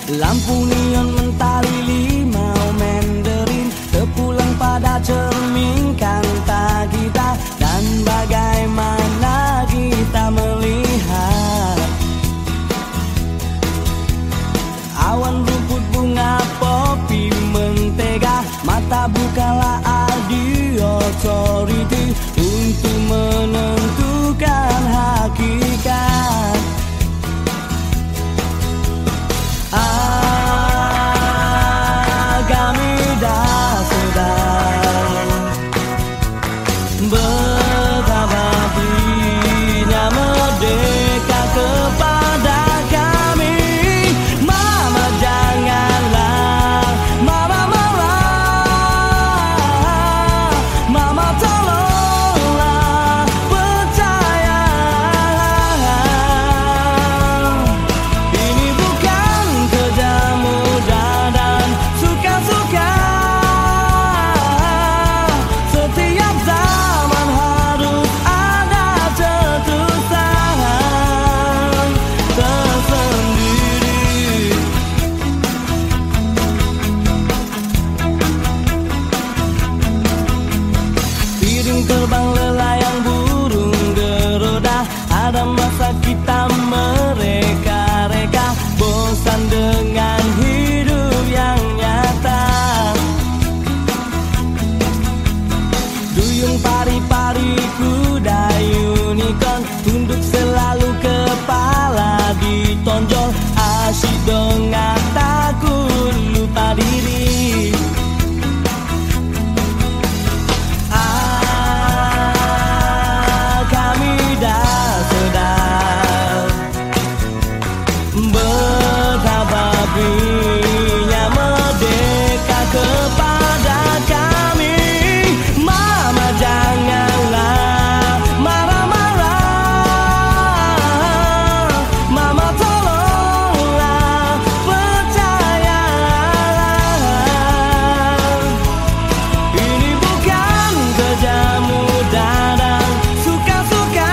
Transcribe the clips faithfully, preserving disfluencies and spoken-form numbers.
Lampu neon mentari limau Mandarin terpulang pada cerminkan tak kita. Dan bagaimana kita melihat awan rumput bunga popi mentega. Mata bukalah audio authority untuk menentukan hakikat. Agamida sedang betapa bina merdeka kepada kami. Mama janganlah Mama marah, Mama tolonglah percaya. Ini bukan kerja mudah dan suka-suka. Setiap zaman harus ada keputusan tersendiri. Piring terbang lelayang burung geroda. Ada masa kita mereka-reka, bosan dengan hidup yang nyata. Duyung pari-pari kuda unicorn, tunduk selalu kepala ditonjol. Asyik dongak takut lupa diri. Ah, kami dah sedar betapa bina merdeka kepada kami. Mama janganlah marah-marah, Mama tolonglah percaya. Ini bukan kerja mudah dan suka-suka.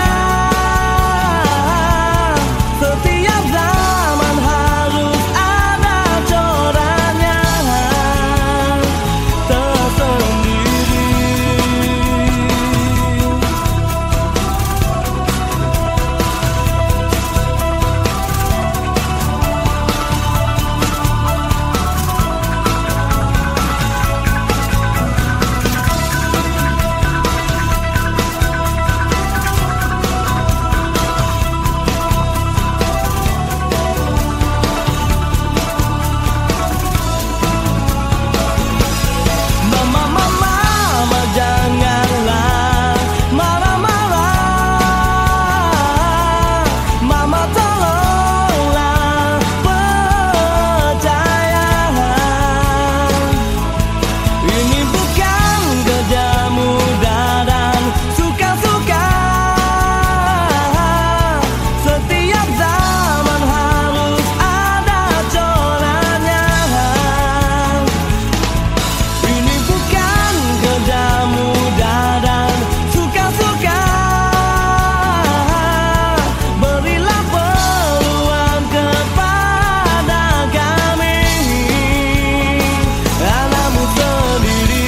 Setiap zaman harus ada corannya tersendiri. Mama, mama, mama janganlah marah-marah, Mama tolonglah percaya. Ini bukan kerja mudah dan suka-suka. Setiap zaman harus ada corannya. Ini bukan kerja mudah dan suka-suka. Berilah peluang kepada kami, anakmu sendiri.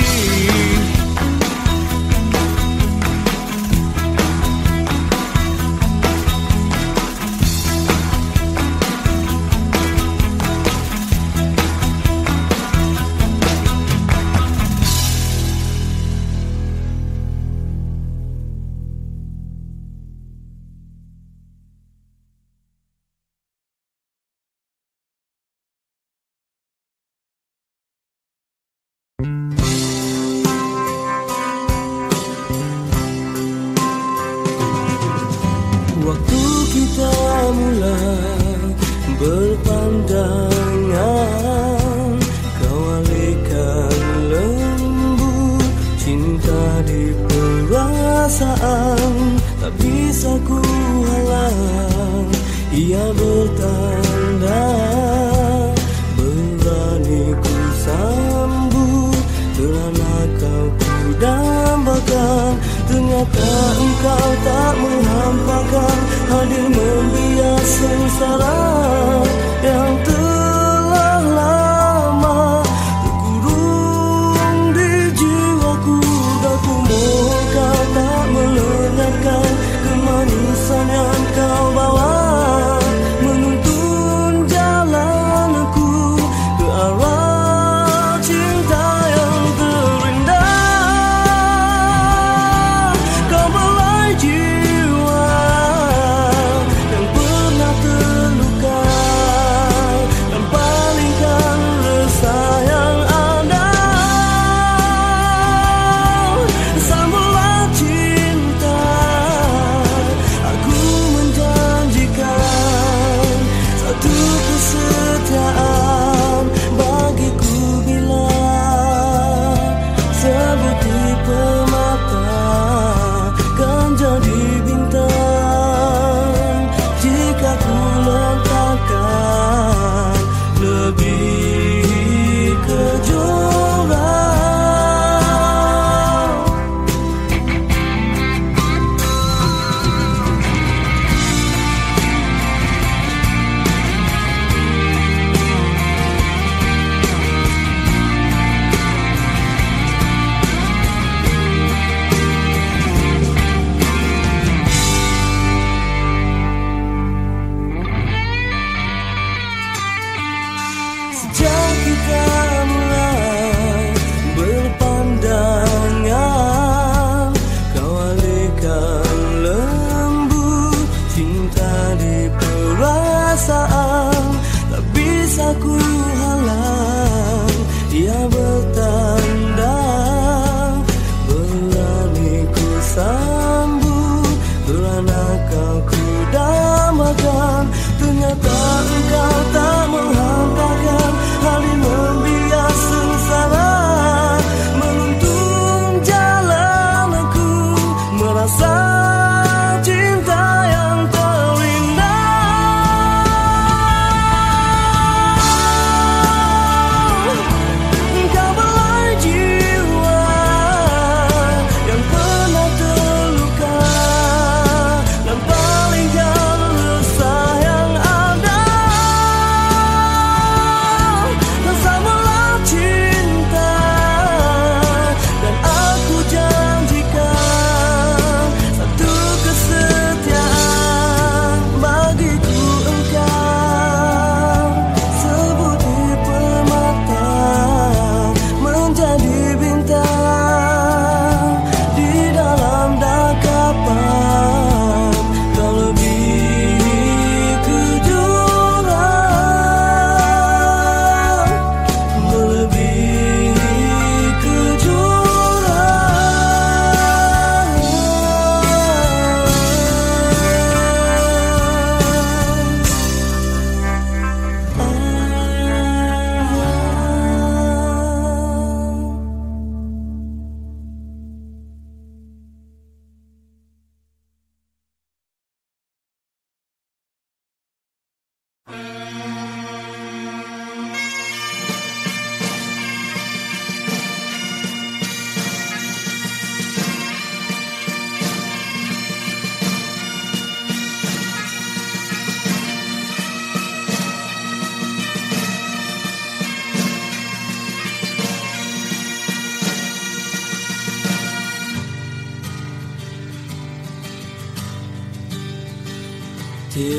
Waktu kita mulai berpandangan, kau alihkan lembut cinta di perasaan. Tak bisa ku halang, ia bertanda berani ku sambut. Kerana kau ku dambakan, ternyata engkau tak menghampakan, hadir membias sengsara yang telah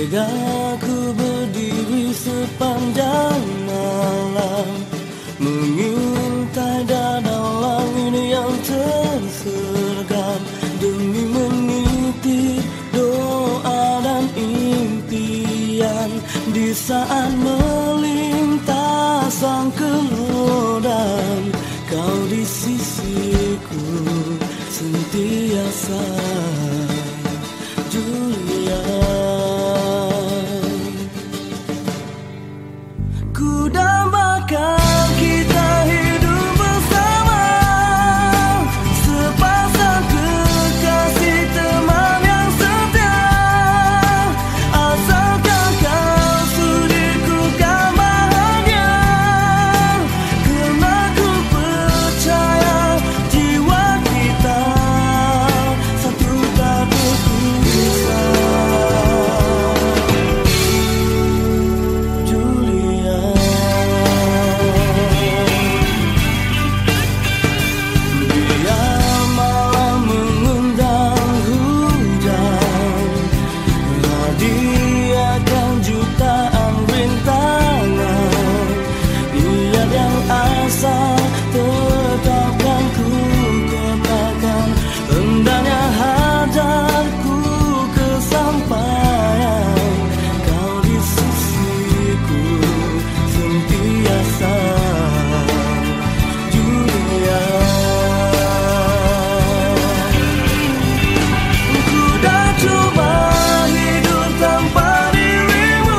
Tega ku berdiri sepanjang malam, mengintai dada langit yang tersergam, demi meniti doa dan impian. Di saat melintas sang kelodan, kau di sisiku sentiasa, Julia. Ku dambakan kita hidup bersama, sepasang kekasih teman yang setia. Asalkan kau sudi ku kan bahagia, karena ku percaya jiwa kita satu tak terpisah. Julia, biar malam mengundang hujan, hadiahkan jutaan rintangan. Niat yang asal tetapkan ku kotakan, hendaknya hajarku kesampaian. Kau di sisiku sentiasa, Julia. Ku dah coba hidup tanpa dirimu,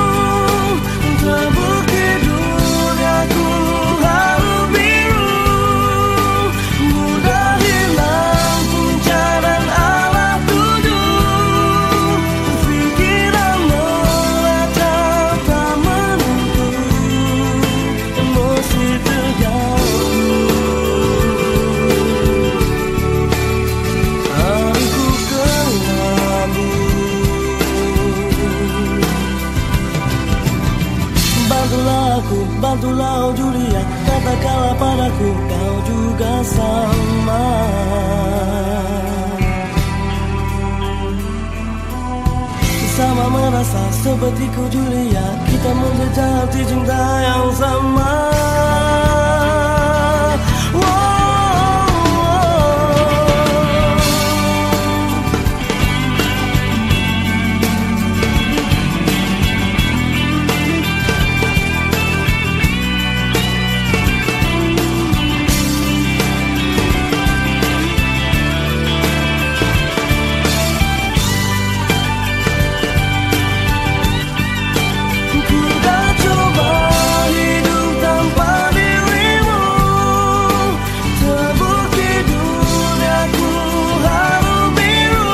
terbukti duniaku haru biru. Mudah hilang punca dan arah tuju, pikiran melacak tak menentu, emosi terganggu. Hariku kelabu, bantulah aku, bantulah oh Julia, katakanlah padaku kau juga sama. Sama merasa sepertiku Julia, kita menjejaki cinta yang sama. Ku dah coba hidup tanpa dirimu, terbukti duniaku haru biru.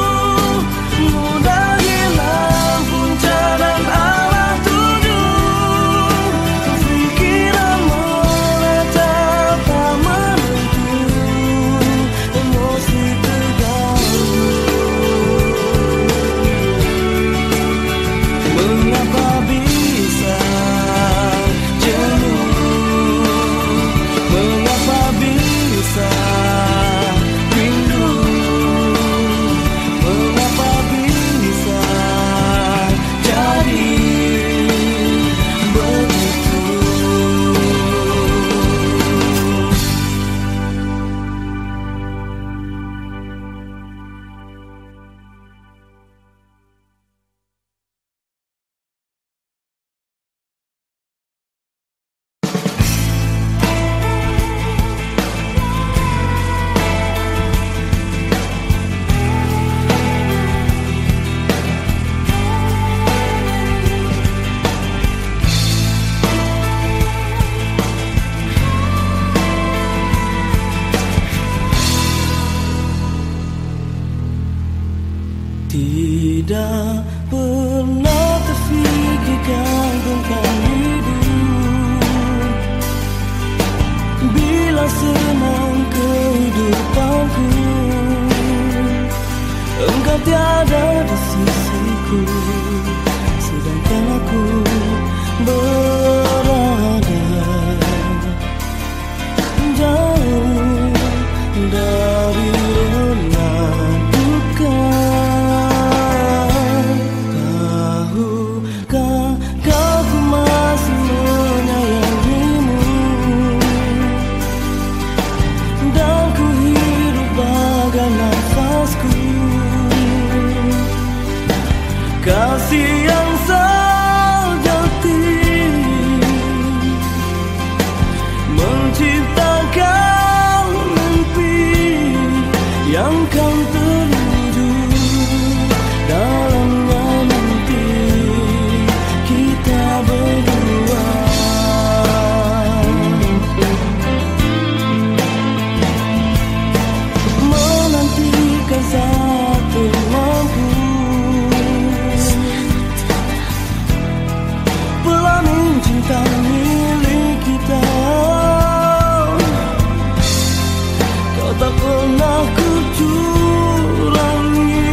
Mudah hilang punca dan arah tuju, pikiran melacak tak menentu, emosi terganggu. Mengapa bisa jenuh? Mengapa bisa rindu? Mengapa bisa jadi begitu? Tidak pernah terfikirkan tentang hidup, bila senang kehidupanku, engkau tiada di sisiku, sedangkan aku berada jauh dari rona duka. berdua. Menantikan satu mampu pelamin cinta milik kita. Kau tak pernah ku curangi,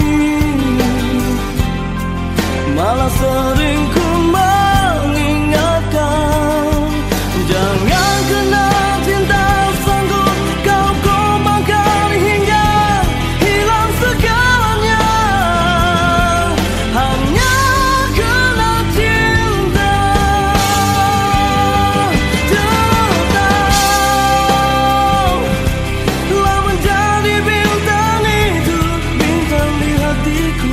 malah sering ku mengingatkan. Jangan kena cinta sanggup kau korbankan hingga hilang segalanya. Hanya kena cinta telah menjadi bintang itu, bintang di hatiku.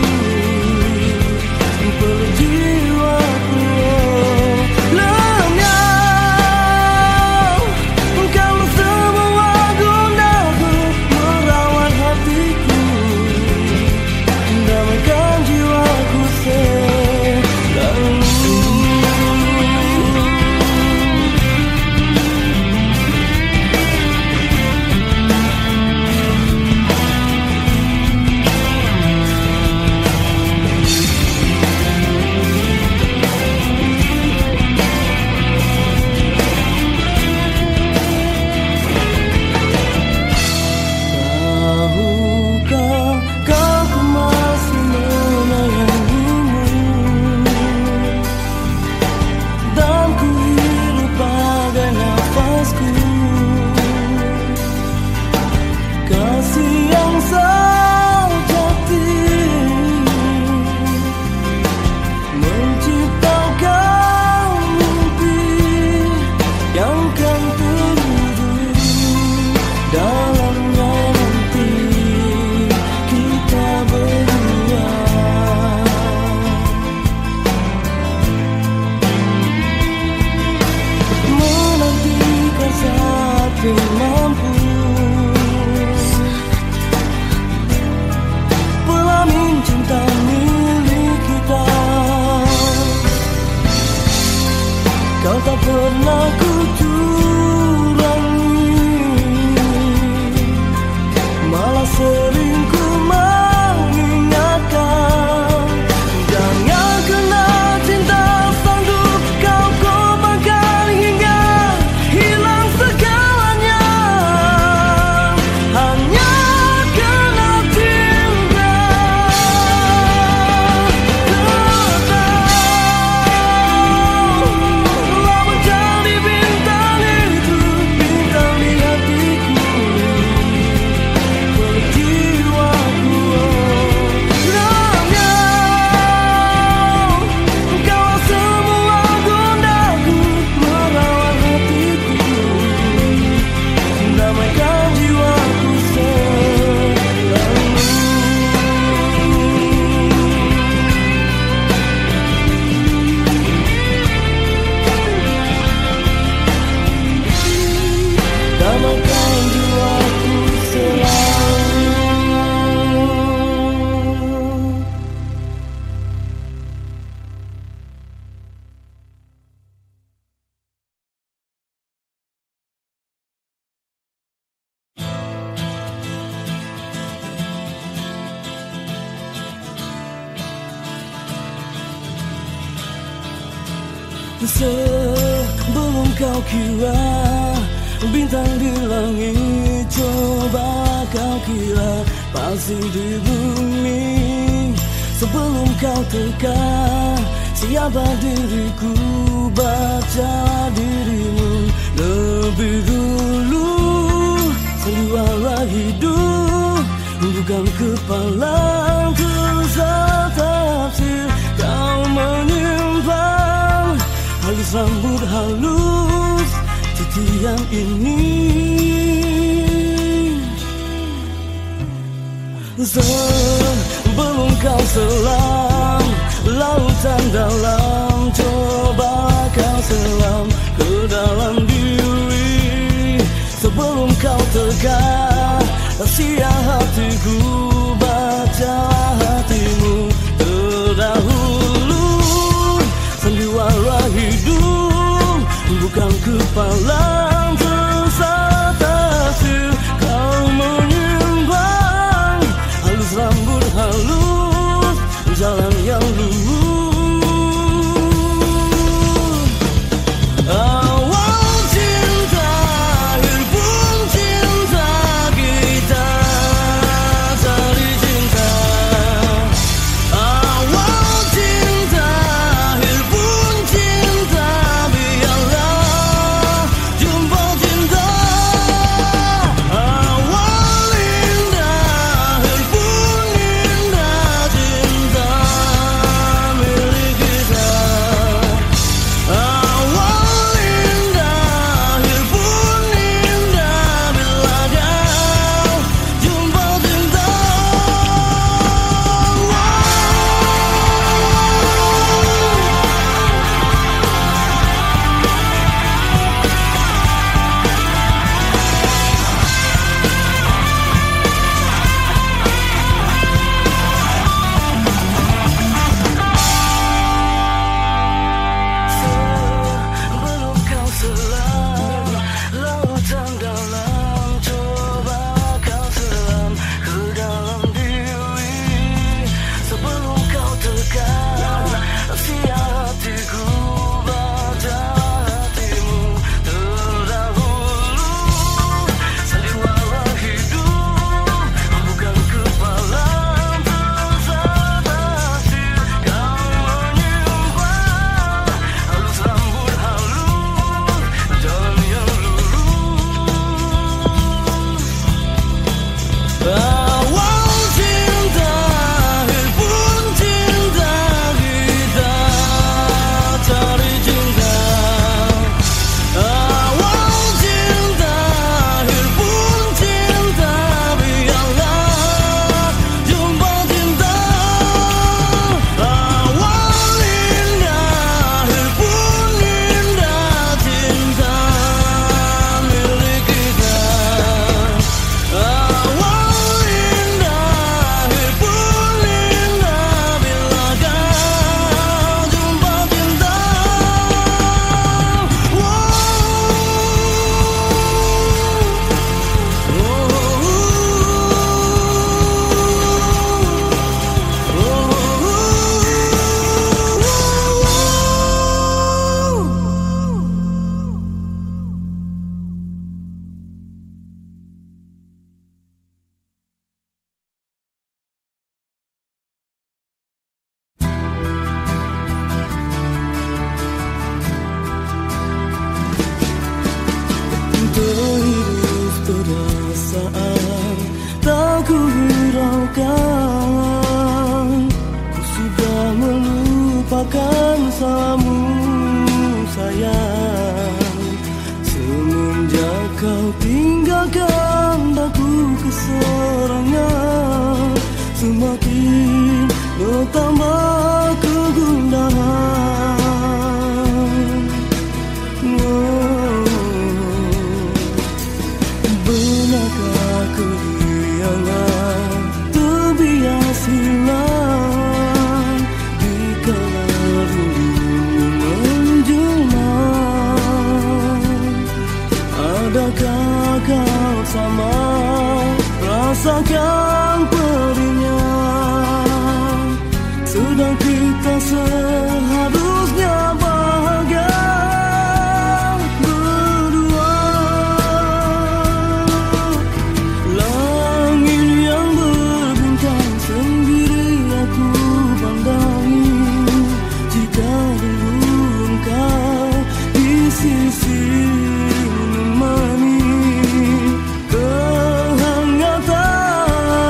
Mampu pelamin cinta milik kita. Kau tak pernah ku curangi, malah sering ku mengingatkan. Jangan kena cinta sanggup kau korbankan hingga hilang segalanya. Sebelum kau kira bintang di langit, coba kau kira pasti di bumi. Sebelum kau teka siapa diriku, baca dirimu lebih dulu. Sandiwara hidup bukan kepala tersalah tafsir. Kau menyimpan halus rambut halus titian ini. Sebelum kau selam lautan dalam, coba kau selam ke dalam diri. Sebelum kau tegak rahasia hatiku, baca hatimu terdahulu. Sandiwara hidup kepalang terstatasi. Kau menyimpang halus rambut halus, jalan yang lurus. Kehangatan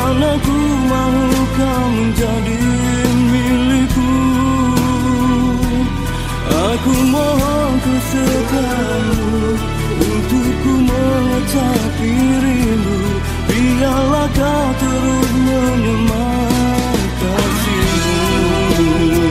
karena ku mau kau menjadi milikku. Aku mohon kesetiaanmu untuk ku mengecapi rindu. Biarlah kau terus menyemai kasihmu.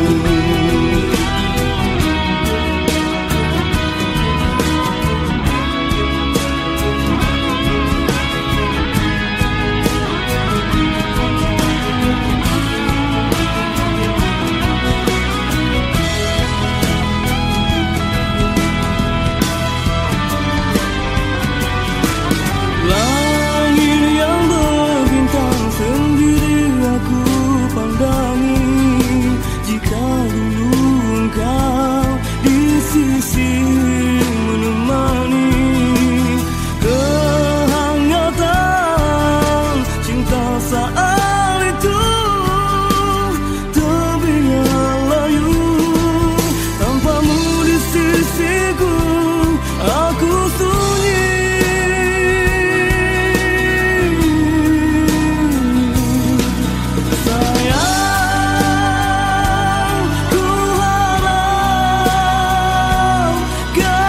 Go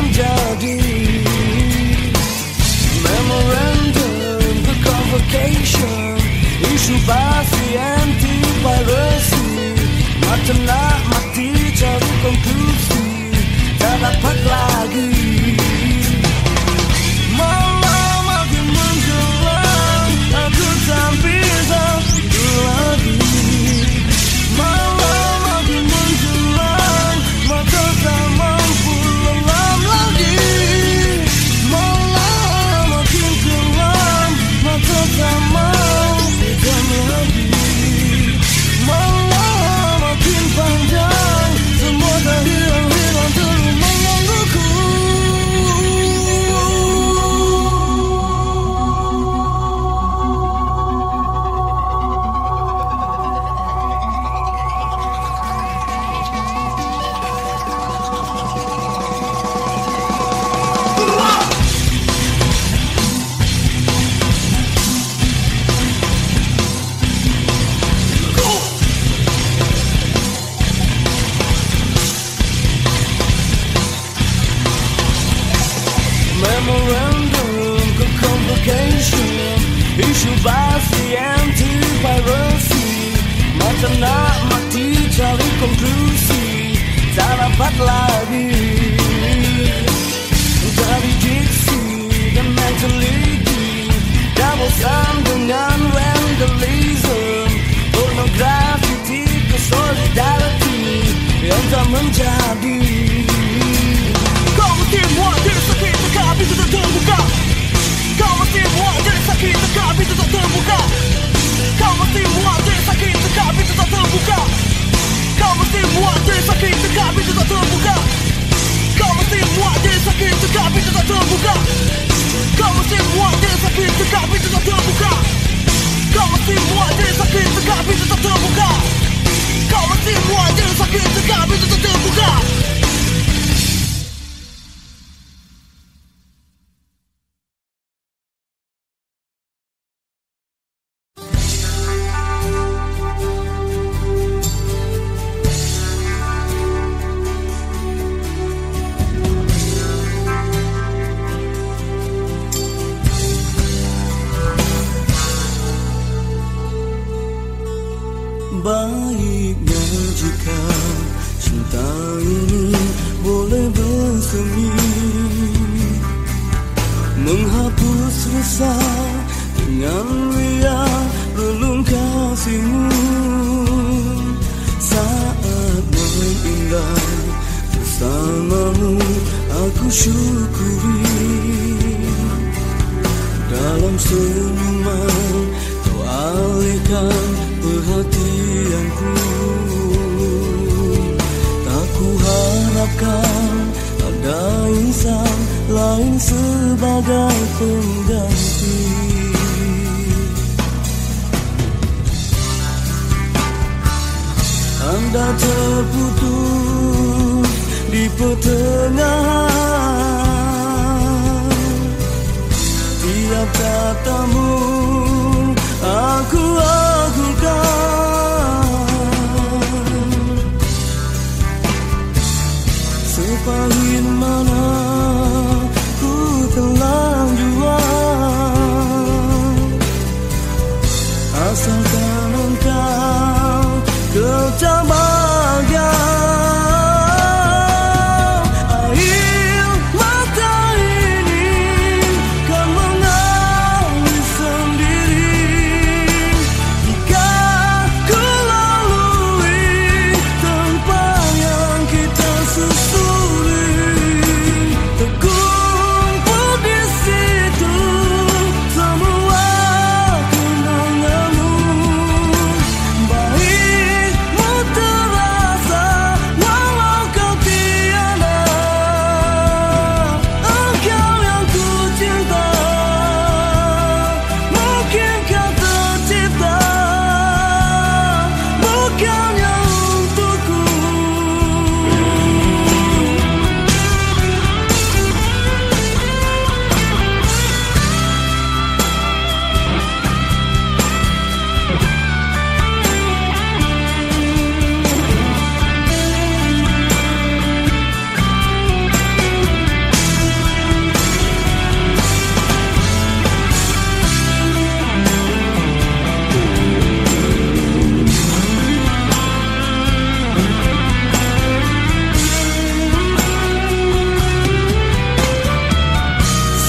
menjadi memorandum for convocation, isu pasti anti-piracy, mata nak mati cari konklusi, tak dapat lagi. Malam makin menjelang, aku tak bisa tidur lagi. Malam makin menjelang, mata tak mampu lelam lagi. Malam makin kelam, mata tak mau pejam lagi. Malam makin panjang, semua tak hilang-hilang terus menggangguku. Memorandum for convocation, isu pasti anti-piracy, mata nak mati cari konklusi, tak dapat lagi. Dari diksi dan mentality, dah bosan dengan vandalism, pornografi ke solidarity yang tak menjadi. Kau mesti muat jadi sakit tegak, pintu tak terbuka. Kau mesti muat jadi sakit tegak, pintu tak terbuka. Kau mesti muat jadi sakit tegak, pintu tak terbuka. Kau mesti muat jadi sakit tegak, pintu tak terbuka. Kau mesti muat jadi sakit tegak, pintu tak terbuka. Kau mesti muat jadi sakit tegak, pintu tak terbuka. Kau mesti muat jadi sakit tegak, pintu tak terbuka. Kau mesti muat jadi sakit tegak, pintu tak terbuka. Baiknya jika cinta ini boleh bersemi, menghapus rasa dengan riak relung kasihmu. Saat mengindah bersamamu aku syukuri, dalam senyuman kau alihkan perhatianku. Tak ku harapkan ada insan lain sebagai pengganti. Anda terputus di pertengahan, tiap katamu aku agungkan. Sepahit mana ku telah jual, asalkan engkau kau bahagia. Akhir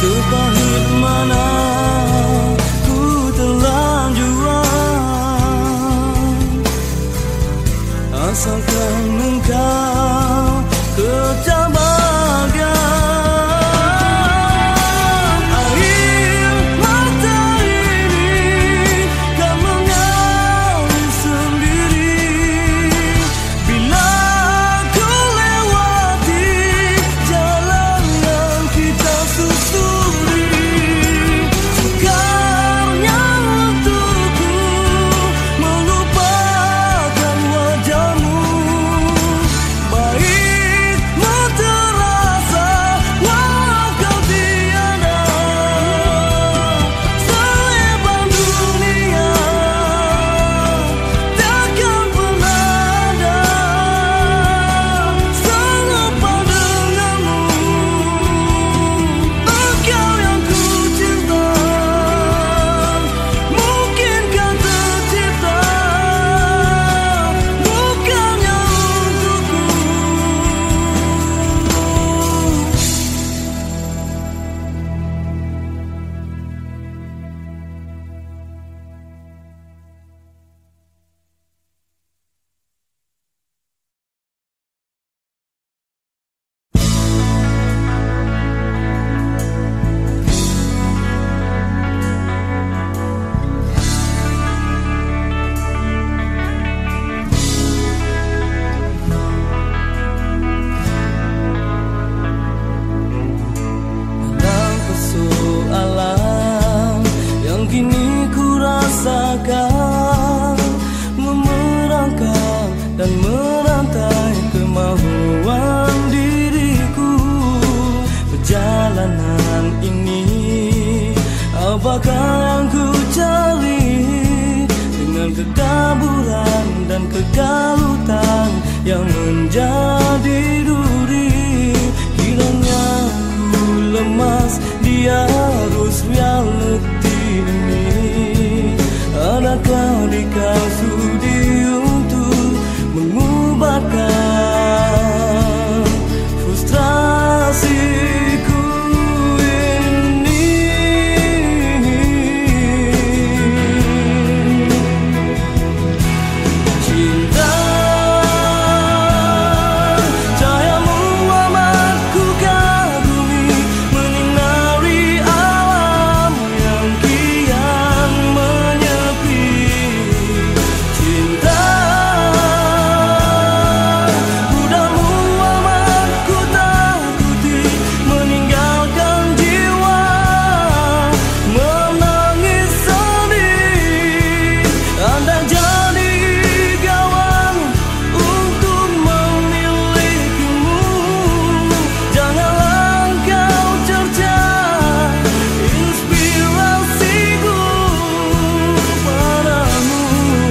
sepahit mana ku terlanjur asalkan engkau tetap bahagia. Air mata ini kan mengalir sendiri bila ku lewati jalan yang kita susuri. Sukarnya untukku melupakan wajahmu, baikmu terasa walau kau tiada. Selebar dunia takkan pernah ada serupa denganmu. Engkau yang ku cinta, mungkinkah tercipta bukannya untukku. Dalam persoalan yang kini ku rasakan, memerangkap dan merantai kemauan diriku. Perjalanan ini apakah yang ku cari, dengan kekaburan dan kegalutan yang menjadi duri. Kiranya ku lemas di arus reality ini, adakah dikau sudi untuk mengubarkan frustrasiku ini. Cinta cahayamu amat ku kagumi, menyinari alam yang kian menyepi. Cinta kudamu amat ku takuti, meninggalkan jiwa menangis sedih. Andai jadi kawan untuk memilikimu, janganlah kau cerca inspirasiku padamu.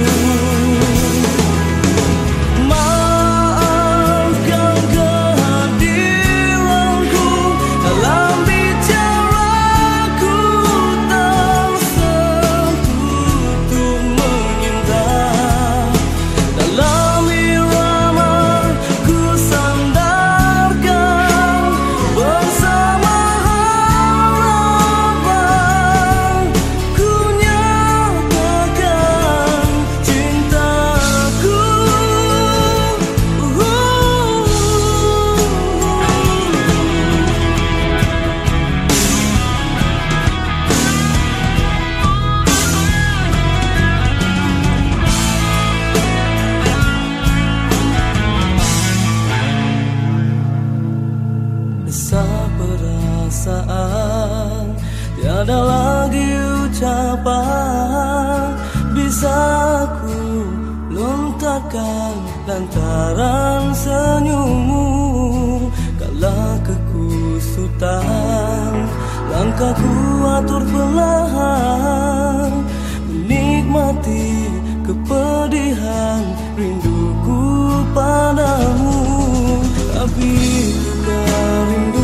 Maafkan kehadiranku dalam bicaraku, tak sekutu menyinta. Dalam irama ku sandarkan bersama harapan, ku nyatakan cintaku. Resah perasaan, tiada lagi ucapan bisa ku lontarkan lantaran senyummu. Kala kekusutan, langkahku atur perlahan, menikmati kepedihan rinduku padamu. Tapi tukar rindu